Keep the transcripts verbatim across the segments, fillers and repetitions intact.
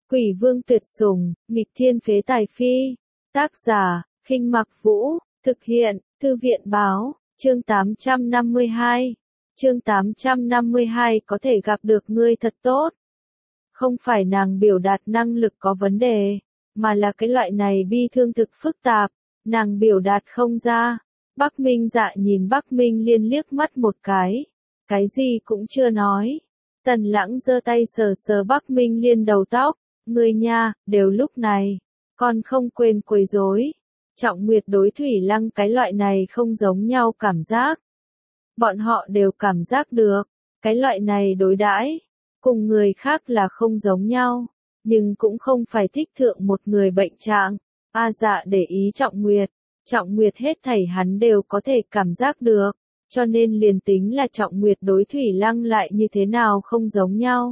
Quỷ vương tuyệt sủng, nghịch thiên phế tài phi. Tác giả, Khinh Mặc Vũ, thực hiện, Thư viện báo, chương tám trăm năm mươi hai. Chương tám trăm năm mươi hai có thể gặp được ngươi thật tốt. Không phải nàng biểu đạt năng lực có vấn đề, mà là cái loại này bi thương thực phức tạp, nàng biểu đạt không ra. Bắc Minh Dạ nhìn Bắc Minh Liên liếc mắt một cái, cái gì cũng chưa nói. Tần Lãng giơ tay sờ sờ Bắc Minh Liên đầu tóc, ngươi nha, đều lúc này, còn không quên quấy rối. Trọng Nguyệt đối Thủy Lăng cái loại này không giống nhau cảm giác. Bọn họ đều cảm giác được, cái loại này đối đãi cùng người khác là không giống nhau, nhưng cũng không phải thích thượng một người bệnh trạng. A Dạ để ý Trọng Nguyệt, Trọng Nguyệt hết thảy hắn đều có thể cảm giác được, cho nên liền tính là Trọng Nguyệt đối Thủy Lăng lại như thế nào không giống nhau.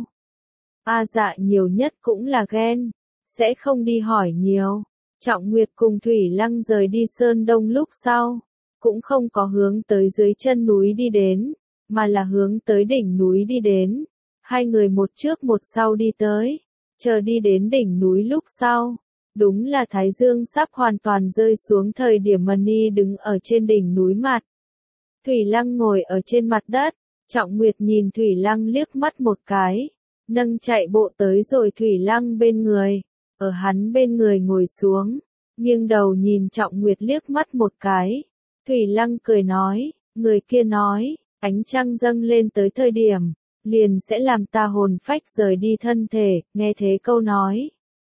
A Dạ nhiều nhất cũng là ghen, sẽ không đi hỏi nhiều. Trọng Nguyệt cùng Thủy Lăng rời đi Sơn Đông lúc sau, cũng không có hướng tới dưới chân núi đi đến, mà là hướng tới đỉnh núi đi đến. Hai người một trước một sau đi tới, chờ đi đến đỉnh núi lúc sau. Đúng là Thái Dương sắp hoàn toàn rơi xuống thời điểm Mani đứng ở trên đỉnh núi mặt. Thủy Lăng ngồi ở trên mặt đất, Trọng Nguyệt nhìn Thủy Lăng liếc mắt một cái, nâng chạy bộ tới rồi Thủy Lăng bên người, ở hắn bên người ngồi xuống, nghiêng đầu nhìn Trọng Nguyệt liếc mắt một cái. Thủy Lăng cười nói, người kia nói, ánh trăng dâng lên tới thời điểm, liền sẽ làm ta hồn phách rời đi thân thể, nghe thế câu nói.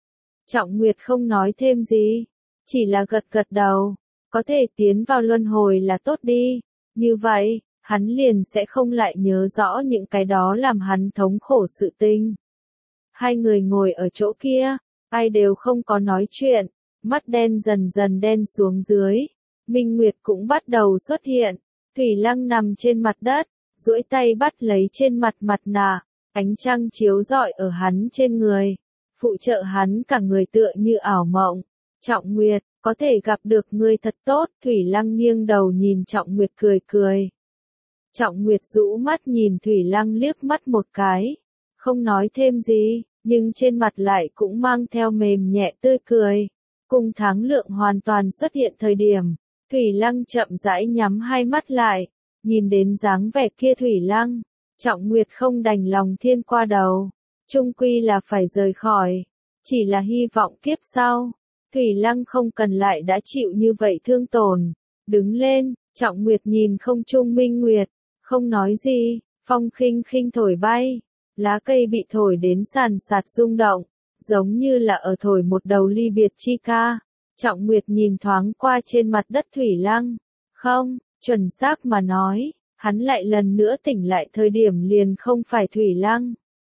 Trọng Nguyệt không nói thêm gì, chỉ là gật gật đầu, có thể tiến vào luân hồi là tốt đi, như vậy, hắn liền sẽ không lại nhớ rõ những cái đó làm hắn thống khổ sự tình. Hai người ngồi ở chỗ kia, ai đều không có nói chuyện, mắt đen dần dần đen xuống dưới, Minh Nguyệt cũng bắt đầu xuất hiện, Thủy Lăng nằm trên mặt đất, duỗi tay bắt lấy trên mặt mặt nạ, ánh trăng chiếu rọi ở hắn trên người, phụ trợ hắn cả người tựa như ảo mộng. Trọng Nguyệt, có thể gặp được ngươi thật tốt, Thủy Lăng nghiêng đầu nhìn Trọng Nguyệt cười cười. Trọng Nguyệt rũ mắt nhìn Thủy Lăng liếc mắt một cái, không nói thêm gì, nhưng trên mặt lại cũng mang theo mềm nhẹ tươi cười. Cùng tháng lượng hoàn toàn xuất hiện thời điểm, Thủy Lăng chậm rãi nhắm hai mắt lại, nhìn đến dáng vẻ kia Thủy Lăng, Trọng Nguyệt không đành lòng thiên qua đầu, chung quy là phải rời khỏi, chỉ là hy vọng kiếp sau, Thủy Lăng không cần lại đã chịu như vậy thương tổn. Đứng lên, Trọng Nguyệt nhìn không trung Minh Nguyệt, không nói gì, phong khinh khinh thổi bay, lá cây bị thổi đến sàn sạt rung động, giống như là ở thổi một đầu ly biệt chi ca. Trọng Nguyệt nhìn thoáng qua trên mặt đất Thủy Lăng, không, chuẩn xác mà nói, hắn lại lần nữa tỉnh lại thời điểm liền không phải Thủy Lăng,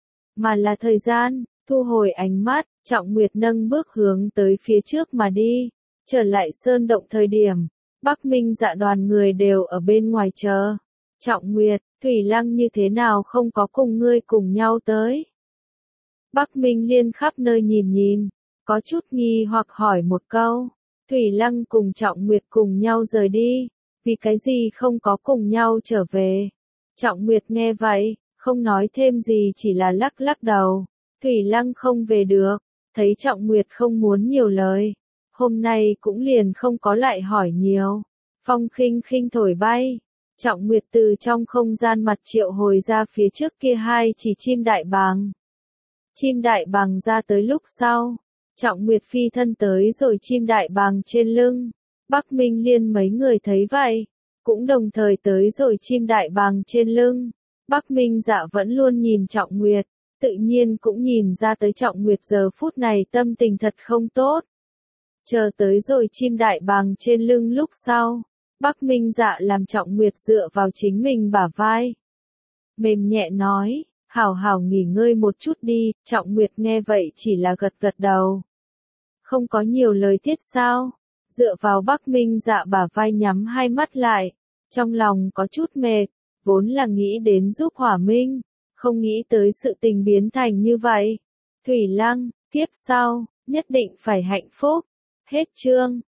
mà là thời gian. Thu hồi ánh mắt, Trọng Nguyệt nâng bước hướng tới phía trước mà đi, trở lại sơn động thời điểm, Bắc Minh Dạ đoàn người đều ở bên ngoài chờ. Trọng Nguyệt, Thủy Lăng như thế nào không có cùng ngươi cùng nhau tới? Bắc Minh Liên khắp nơi nhìn nhìn, có chút nghi hoặc hỏi một câu. Thủy Lăng cùng Trọng Nguyệt cùng nhau rời đi, vì cái gì không có cùng nhau trở về? Trọng Nguyệt nghe vậy, không nói thêm gì chỉ là lắc lắc đầu. Thủy Lăng không về được, thấy Trọng Nguyệt không muốn nhiều lời, hôm nay cũng liền không có lại hỏi nhiều. Phong khinh khinh thổi bay, Trọng Nguyệt từ trong không gian mặt triệu hồi ra phía trước kia hai chỉ chim đại bàng. Chim đại bàng ra tới lúc sau, Trọng Nguyệt phi thân tới rồi chim đại bàng trên lưng. Bắc Minh Liên mấy người thấy vậy, cũng đồng thời tới rồi chim đại bàng trên lưng. Bắc Minh Dạ vẫn luôn nhìn Trọng Nguyệt, tự nhiên cũng nhìn ra tới Trọng Nguyệt giờ phút này tâm tình thật không tốt. Chờ tới rồi chim đại bàng trên lưng lúc sau, Bắc Minh Dạ làm Trọng Nguyệt dựa vào chính mình bả vai. Mềm nhẹ nói, hảo hảo nghỉ ngơi một chút đi. Trọng Nguyệt nghe vậy chỉ là gật gật đầu, không có nhiều lời thiết sao, dựa vào Bắc Minh Dạ bả vai nhắm hai mắt lại, trong lòng có chút mệt, vốn là nghĩ đến giúp Hỏa Minh, không nghĩ tới sự tình biến thành như vậy. Thủy Lăng, tiếp sau, nhất định phải hạnh phúc. Hết chương.